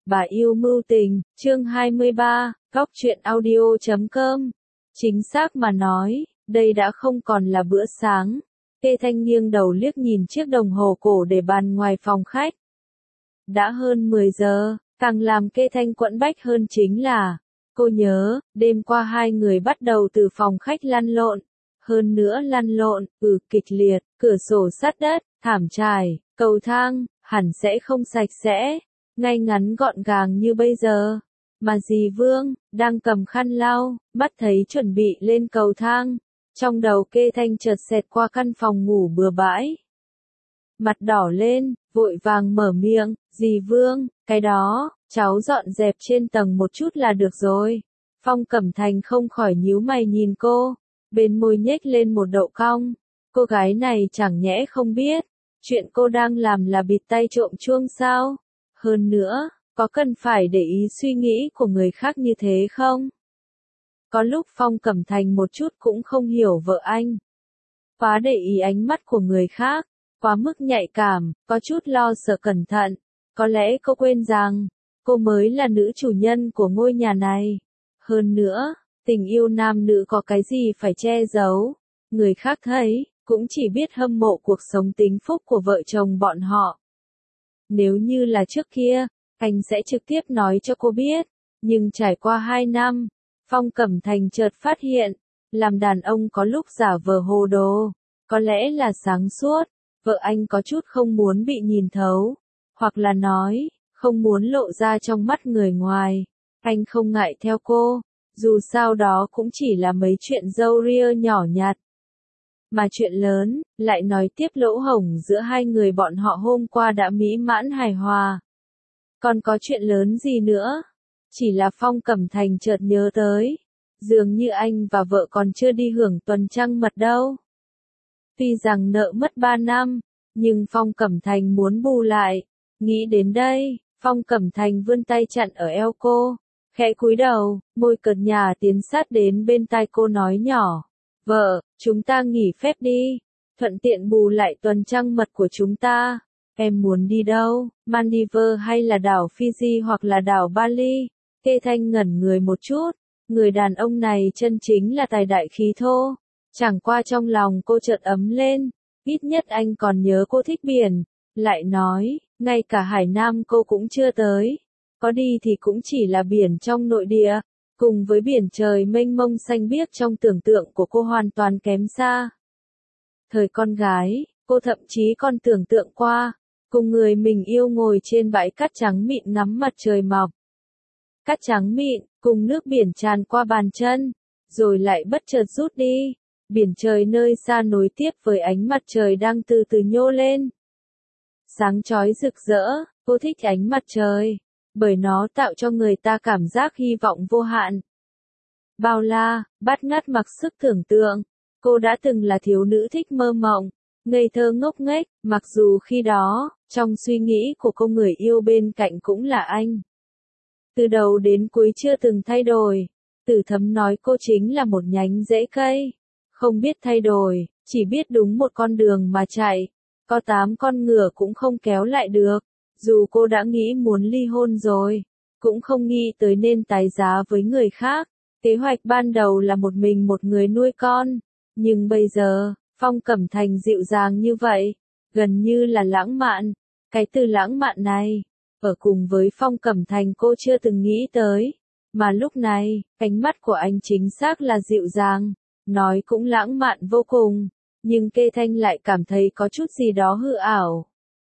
Bà yêu mưu tình, chương 23, góc truyện audio.com. Chính xác mà nói, đây đã không còn là bữa sáng. Kê Thanh nghiêng đầu liếc nhìn chiếc đồng hồ cổ để bàn ngoài phòng khách. Đã hơn 10 giờ, càng làm Kê Thanh quẫn bách hơn chính là, cô nhớ, đêm qua hai người bắt đầu từ phòng khách lăn lộn. Hơn nữa lăn lộn, kịch liệt, cửa sổ sát đất, thảm trải, cầu thang, hẳn sẽ không sạch sẽ, ngay ngắn gọn gàng như bây giờ. Mà dì Vương, đang cầm khăn lau, mắt thấy chuẩn bị lên cầu thang. Trong đầu Kê Thanh chợt xẹt qua căn phòng ngủ bừa bãi. Mặt đỏ lên, vội vàng mở miệng, dì Vương, cái đó, cháu dọn dẹp trên tầng một chút là được rồi. Phong Cẩm Thành không khỏi nhíu mày nhìn cô, bên môi nhếch lên một độ cong. Cô gái này chẳng nhẽ không biết, chuyện cô đang làm là bịt tay trộm chuông sao? Hơn nữa, có cần phải để ý suy nghĩ của người khác như thế không? Có lúc Phong Cẩm Thành một chút cũng không hiểu vợ anh. Quá để ý ánh mắt của người khác, quá mức nhạy cảm, có chút lo sợ cẩn thận. Có lẽ cô quên rằng, cô mới là nữ chủ nhân của ngôi nhà này. Hơn nữa, tình yêu nam nữ có cái gì phải che giấu. Người khác thấy, cũng chỉ biết hâm mộ cuộc sống tính phúc của vợ chồng bọn họ. Nếu như là trước kia, anh sẽ trực tiếp nói cho cô biết. Nhưng trải qua 2 năm, Phong Cẩm Thành chợt phát hiện, làm đàn ông có lúc giả vờ hồ đồ, có lẽ là sáng suốt, vợ anh có chút không muốn bị nhìn thấu, hoặc là nói, không muốn lộ ra trong mắt người ngoài. Anh không ngại theo cô, dù sao đó cũng chỉ là mấy chuyện râu ria nhỏ nhặt. Mà chuyện lớn, lại nói tiếp lỗ hổng giữa hai người bọn họ hôm qua đã mỹ mãn hài hòa. Còn có chuyện lớn gì nữa? Chỉ là Phong Cẩm Thành chợt nhớ tới. Dường như anh và vợ còn chưa đi hưởng tuần trăng mật đâu. Tuy rằng nợ mất 3 năm, nhưng Phong Cẩm Thành muốn bù lại. Nghĩ đến đây, Phong Cẩm Thành vươn tay chặn ở eo cô. Khẽ cúi đầu, môi cợt nhả tiến sát đến bên tai cô nói nhỏ. Vợ, chúng ta nghỉ phép đi. Thuận tiện bù lại tuần trăng mật của chúng ta. Em muốn đi đâu? Maldives hay là đảo Fiji hoặc là đảo Bali? Kê Thanh ngẩn người một chút. Người đàn ông này chân chính là tài đại khí thô. Chẳng qua trong lòng cô chợt ấm lên. Ít nhất anh còn nhớ cô thích biển. Lại nói, ngay cả Hải Nam cô cũng chưa tới. Có đi thì cũng chỉ là biển trong nội địa. Cùng với biển trời mênh mông xanh biếc trong tưởng tượng của cô hoàn toàn kém xa. Thời con gái, cô thậm chí còn tưởng tượng qua, cùng người mình yêu ngồi trên bãi cát trắng mịn ngắm mặt trời mọc. Cát trắng mịn, cùng nước biển tràn qua bàn chân, rồi lại bất chợt rút đi. Biển trời nơi xa nối tiếp với ánh mặt trời đang từ từ nhô lên. Sáng chói rực rỡ, cô thích ánh mặt trời, bởi nó tạo cho người ta cảm giác hy vọng vô hạn. Bao la, bát ngát mặc sức tưởng tượng. Cô đã từng là thiếu nữ thích mơ mộng, ngây thơ ngốc nghếch, mặc dù khi đó, trong suy nghĩ của cô người yêu bên cạnh cũng là anh. Từ đầu đến cuối chưa từng thay đổi. Tử Thấm nói cô chính là một nhánh rễ cây. Không biết thay đổi, chỉ biết đúng một con đường mà chạy. Có 8 con ngựa cũng không kéo lại được. Dù cô đã nghĩ muốn ly hôn rồi, cũng không nghĩ tới nên tái giá với người khác. Kế hoạch ban đầu là một mình một người nuôi con. Nhưng bây giờ, Phong Cẩm Thành dịu dàng như vậy, gần như là lãng mạn. Cái từ lãng mạn này, ở cùng với Phong Cẩm Thành cô chưa từng nghĩ tới. Mà lúc này, ánh mắt của anh chính xác là dịu dàng, nói cũng lãng mạn vô cùng. Nhưng Kê Thanh lại cảm thấy có chút gì đó hư ảo.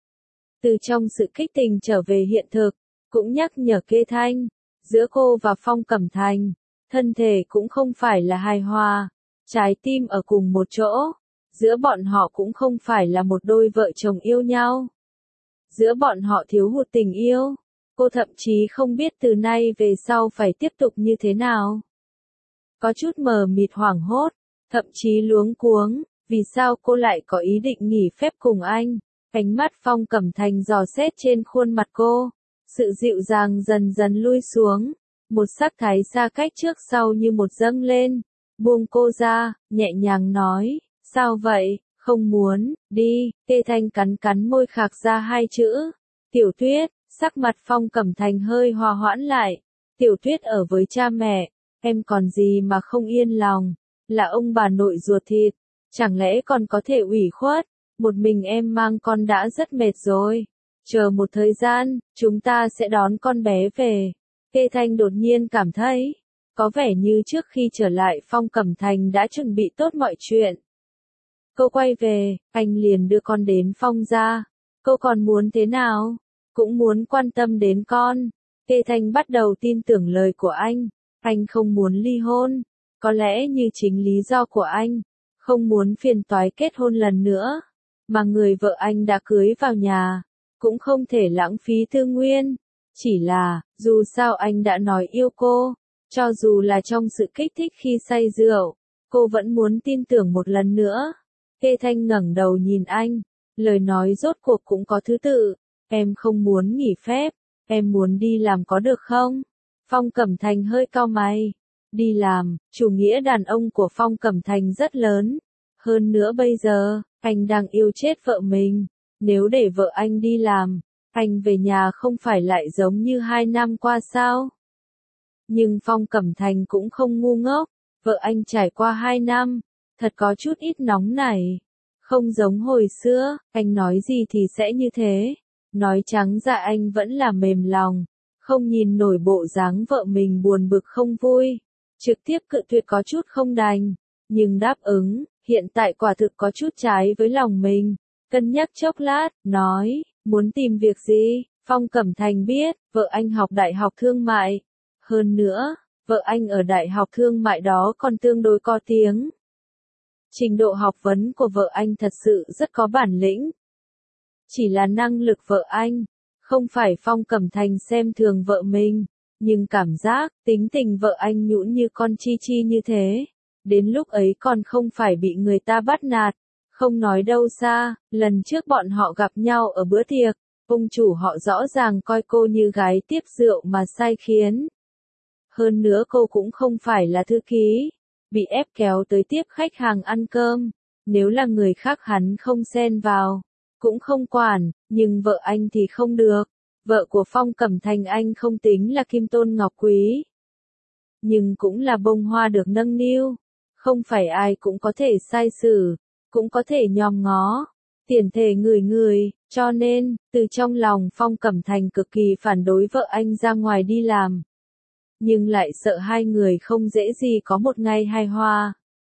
Từ trong sự kích tình trở về hiện thực, cũng nhắc nhở Kê Thanh, giữa cô và Phong Cẩm Thành, thân thể cũng không phải là hài hòa, trái tim ở cùng một chỗ, giữa bọn họ cũng không phải là một đôi vợ chồng yêu nhau. Giữa bọn họ thiếu hụt tình yêu, cô thậm chí không biết từ nay về sau phải tiếp tục như thế nào. Có chút mờ mịt hoảng hốt, thậm chí luống cuống, vì sao cô lại có ý định nghỉ phép cùng anh. Ánh mắt Phong Cẩm Thành dò xét trên khuôn mặt cô, sự dịu dàng dần dần lui xuống, một sắc thái xa cách trước sau như một dâng lên, buông cô ra, nhẹ nhàng nói, sao vậy, không muốn, đi. Kê Thanh cắn cắn môi khạc ra 2 chữ, Tiểu Tuyết, Sắc mặt Phong Cẩm Thành hơi hòa hoãn lại. Tiểu Tuyết ở với cha mẹ, em còn gì mà không yên lòng, là ông bà nội ruột thịt, chẳng lẽ còn có thể ủy khuất, một mình em mang con đã rất mệt rồi. Chờ một thời gian, chúng ta sẽ đón con bé về. Kê Thanh đột nhiên cảm thấy, có vẻ như trước khi trở lại Phong Cẩm Thành đã chuẩn bị tốt mọi chuyện. Cô quay về, anh liền đưa con đến Phong gia. Cô còn muốn thế nào? Cũng muốn quan tâm đến con. Kê Thanh bắt đầu tin tưởng lời của anh không muốn ly hôn. Có lẽ như chính lý do của anh, không muốn phiền toái kết hôn lần nữa. Mà người vợ anh đã cưới vào nhà, cũng không thể lãng phí tư nguyên. Chỉ là, dù sao anh đã nói yêu cô, cho dù là trong sự kích thích khi say rượu, cô vẫn muốn tin tưởng một lần nữa. Kê Thanh ngẩng đầu nhìn anh, lời nói rốt cuộc cũng có thứ tự. Em không muốn nghỉ phép, em muốn đi làm có được không? Phong Cẩm Thành hơi cau mày. Đi làm, chủ nghĩa đàn ông của Phong Cẩm Thành rất lớn. Hơn nữa bây giờ, anh đang yêu chết vợ mình. Nếu để vợ anh đi làm, anh về nhà không phải lại giống như 2 năm qua sao? Nhưng Phong Cẩm Thành cũng không ngu ngốc. Vợ anh trải qua 2 năm, thật có chút ít nóng nảy. Không giống hồi xưa, anh nói gì thì sẽ như thế. Nói trắng ra anh vẫn là mềm lòng. Không nhìn nổi bộ dáng vợ mình buồn bực không vui. Trực tiếp cự tuyệt có chút không đành. Nhưng đáp ứng, hiện tại quả thực có chút trái với lòng mình. Cân nhắc chốc lát, nói, muốn tìm việc gì? Phong Cẩm Thành biết, vợ anh học đại học thương mại. Hơn nữa, vợ anh ở đại học thương mại đó còn tương đối có tiếng. Trình độ học vấn của vợ anh thật sự rất có bản lĩnh. Chỉ là năng lực vợ anh, không phải Phong Cẩm Thành xem thường vợ mình, nhưng cảm giác, tính tình vợ anh nhũn như con chi chi như thế. Đến lúc ấy còn không phải bị người ta bắt nạt. Không nói đâu xa, lần trước bọn họ gặp nhau ở bữa tiệc, ông chủ họ rõ ràng coi cô như gái tiếp rượu mà sai khiến. Hơn nữa cô cũng không phải là thư ký, bị ép kéo tới tiếp khách hàng ăn cơm. Nếu là người khác hắn không xen vào, cũng không quản, nhưng vợ anh thì không được. Vợ của Phong Cẩm Thành anh không tính là kim tôn ngọc quý, nhưng cũng là bông hoa được nâng niu. Không phải ai cũng có thể sai xử, cũng có thể nhòm ngó, tiền thể người người, cho nên, từ trong lòng Phong Cẩm Thành cực kỳ phản đối vợ anh ra ngoài đi làm. Nhưng lại sợ hai người không dễ gì có một ngày hài hòa.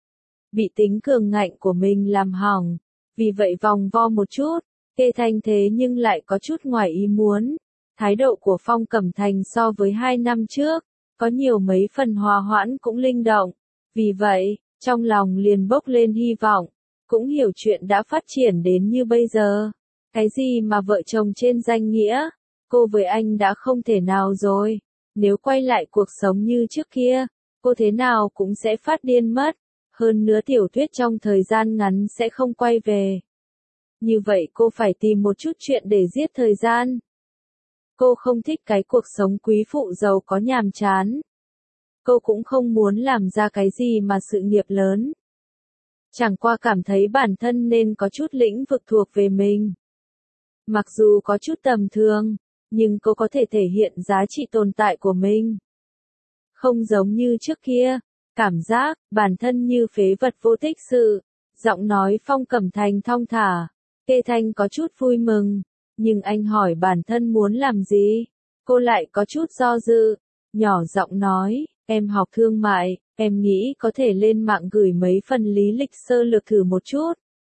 Bị tính cường ngạnh của mình làm hỏng, vì vậy vòng vo một chút, Kê Thanh thế nhưng lại có chút ngoài ý muốn. Thái độ của Phong Cẩm Thành so với 2 năm trước, có nhiều mấy phần hòa hoãn cũng linh động. Vì vậy, trong lòng liền bốc lên hy vọng, cũng hiểu chuyện đã phát triển đến như bây giờ. Cái gì mà vợ chồng trên danh nghĩa, cô với anh đã không thể nào rồi. Nếu quay lại cuộc sống như trước kia, cô thế nào cũng sẽ phát điên mất. Hơn nữa Tiểu Tuyết trong thời gian ngắn sẽ không quay về. Như vậy cô phải tìm một chút chuyện để giết thời gian. Cô không thích cái cuộc sống quý phụ giàu có nhàm chán. Cô cũng không muốn làm ra cái gì mà sự nghiệp lớn. Chẳng qua cảm thấy bản thân nên có chút lĩnh vực thuộc về mình. Mặc dù có chút tầm thường, nhưng cô có thể thể hiện giá trị tồn tại của mình. Không giống như trước kia, cảm giác, bản thân như phế vật vô tích sự. Giọng nói Phong Cẩm Thành thong thả. Kê Thanh có chút vui mừng, nhưng anh hỏi bản thân muốn làm gì? Cô lại có chút do dự, nhỏ giọng nói, em học thương mại, em nghĩ có thể lên mạng gửi mấy phần lý lịch sơ lược thử một chút.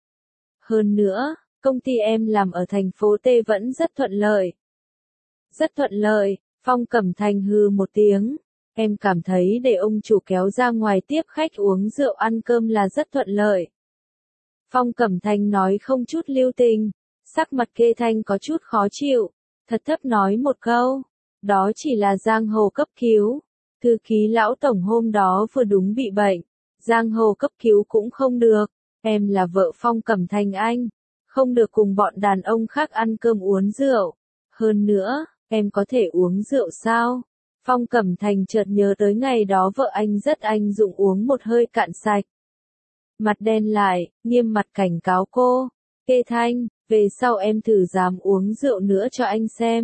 Hơn nữa, công ty em làm ở thành phố T vẫn rất thuận lợi. Rất thuận lợi, Phong Cẩm Thành hừ một tiếng. Em cảm thấy để ông chủ kéo ra ngoài tiếp khách uống rượu ăn cơm là rất thuận lợi. Phong Cẩm Thành nói không chút lưu tình, sắc mặt Kê Thanh có chút khó chịu, thật thấp nói một câu, đó chỉ là giang hồ cấp cứu. Thư ký lão tổng hôm đó vừa đúng bị bệnh, giang hồ cấp cứu cũng không được, em là vợ Phong Cẩm Thành anh, không được cùng bọn đàn ông khác ăn cơm uống rượu. Hơn nữa, em có thể uống rượu sao? Phong Cẩm Thành chợt nhớ tới ngày đó vợ anh rất anh dụng uống một hơi cạn sạch. Mặt đen lại, nghiêm mặt cảnh cáo cô. Kê Thanh, về sau em thử dám uống rượu nữa cho anh xem.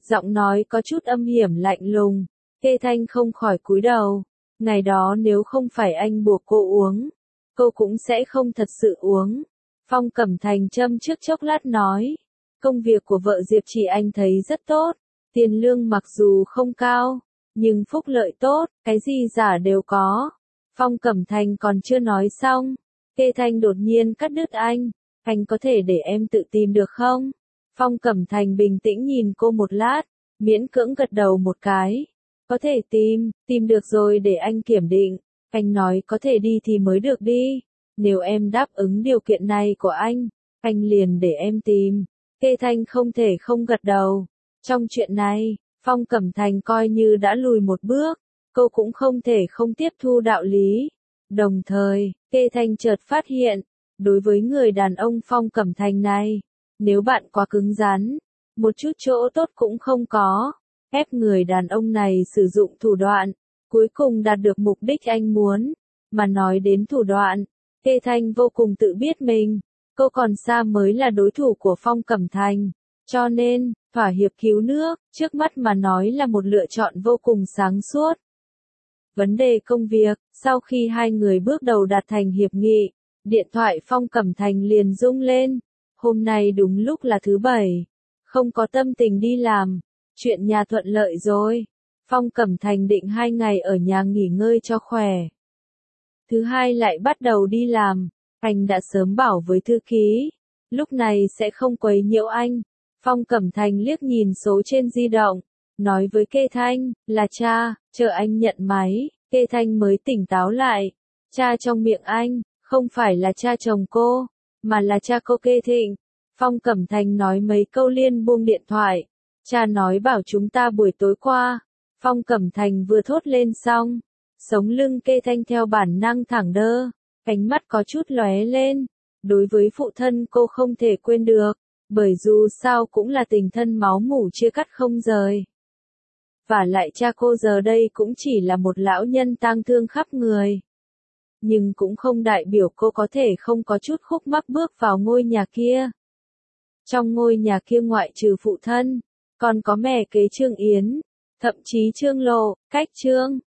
Giọng nói có chút âm hiểm lạnh lùng. Kê Thanh không khỏi cúi đầu. Ngày đó nếu không phải anh buộc cô uống, cô cũng sẽ không thật sự uống. Phong Cẩm Thành châm trước chốc lát nói. Công việc của vợ Diệp Trì anh thấy rất tốt. Tiền lương mặc dù không cao, nhưng phúc lợi tốt, cái gì giả đều có. Phong Cẩm Thành còn chưa nói xong. Kê Thanh đột nhiên cắt đứt anh. Anh có thể để em tự tìm được không? Phong Cẩm Thành bình tĩnh nhìn cô một lát, miễn cưỡng gật đầu một cái. Có thể tìm được rồi để anh kiểm định. Anh nói có thể đi thì mới được đi. Nếu em đáp ứng điều kiện này của anh liền để em tìm. Kê Thanh không thể không gật đầu. Trong chuyện này, Phong Cẩm Thành coi như đã lùi một bước, cô cũng không thể không tiếp thu đạo lý. Đồng thời, Kê Thanh chợt phát hiện, đối với người đàn ông Phong Cẩm Thành này, nếu bạn quá cứng rắn, một chút chỗ tốt cũng không có, ép người đàn ông này sử dụng thủ đoạn, cuối cùng đạt được mục đích anh muốn. Mà nói đến thủ đoạn, Kê Thanh vô cùng tự biết mình, cô còn xa mới là đối thủ của Phong Cẩm Thành. Cho nên, thỏa hiệp cứu nước, trước mắt mà nói là một lựa chọn vô cùng sáng suốt. Vấn đề công việc, sau khi hai người bước đầu đạt thành hiệp nghị, điện thoại Phong Cẩm Thành liền rung lên. Hôm nay đúng lúc là thứ Bảy, không có tâm tình đi làm, chuyện nhà thuận lợi rồi. Phong Cẩm Thành định 2 ngày ở nhà nghỉ ngơi cho khỏe. Thứ Hai lại bắt đầu đi làm, anh đã sớm bảo với thư ký, lúc này sẽ không quấy nhiễu anh. Phong Cẩm Thành liếc nhìn số trên di động, nói với Kê Thanh, là cha, chờ anh nhận máy. Kê Thanh mới tỉnh táo lại. Cha trong miệng anh, không phải là cha chồng cô, mà là cha cô Kê Thịnh. Phong Cẩm Thành nói mấy câu liền buông điện thoại. Cha nói bảo chúng ta buổi tối qua. Phong Cẩm Thành vừa thốt lên xong, sống lưng Kê Thanh theo bản năng thẳng đơ, ánh mắt có chút lóe lên. Đối với phụ thân cô không thể quên được, bởi dù sao cũng là tình thân máu mủ chia cắt không rời. Và lại cha cô giờ đây cũng chỉ là một lão nhân tang thương khắp người. Nhưng cũng không đại biểu cô có thể không có chút khúc mắc bước vào ngôi nhà kia. Trong ngôi nhà kia ngoại trừ phụ thân, còn có mẹ kế Trương Yến, thậm chí Trương Lộ, cách Trương,